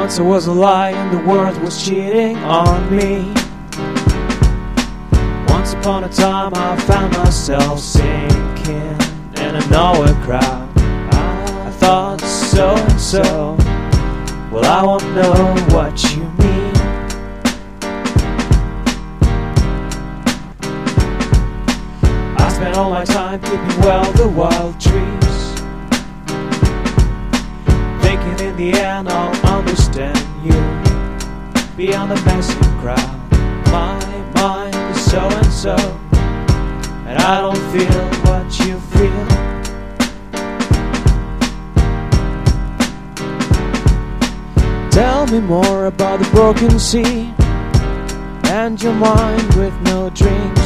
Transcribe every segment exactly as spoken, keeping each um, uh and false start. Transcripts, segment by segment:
Once I was a lie and the world was cheating on me. Once upon a time I found myself sinking in a nowhere crowd. I thought so and so, well I won't know what you mean. I spent all my time keeping well the wild dreams, thinking in the end I'll understand you. Beyond the messy crowd, my mind is so and so, and I don't feel what you feel. Tell me more about the broken sea and your mind with no dreams.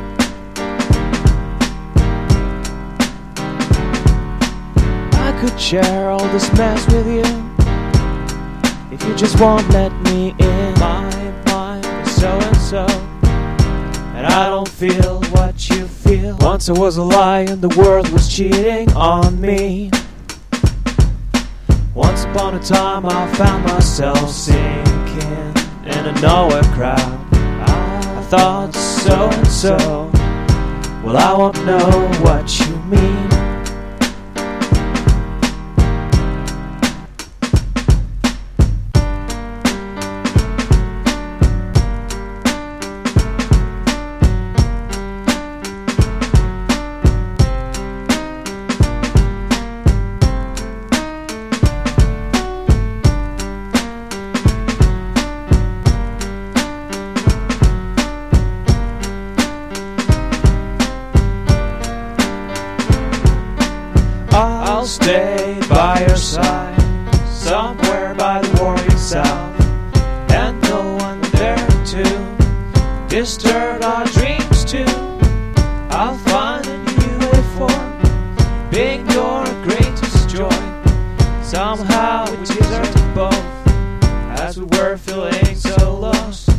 I could share all this mess with you if you just won't let me in. My mind is so and so, and I don't feel what you feel. Once I was a lie and the world was cheating on me. Once upon a time I found myself sinking in a nowhere crowd. I thought so and so, well I won't know what you mean. I'll stay by your side, somewhere by the roaring south, and no one there to disturb our dreams too. I'll find a new way form, being your greatest joy. Somehow we deserve both, as we were feeling so lost.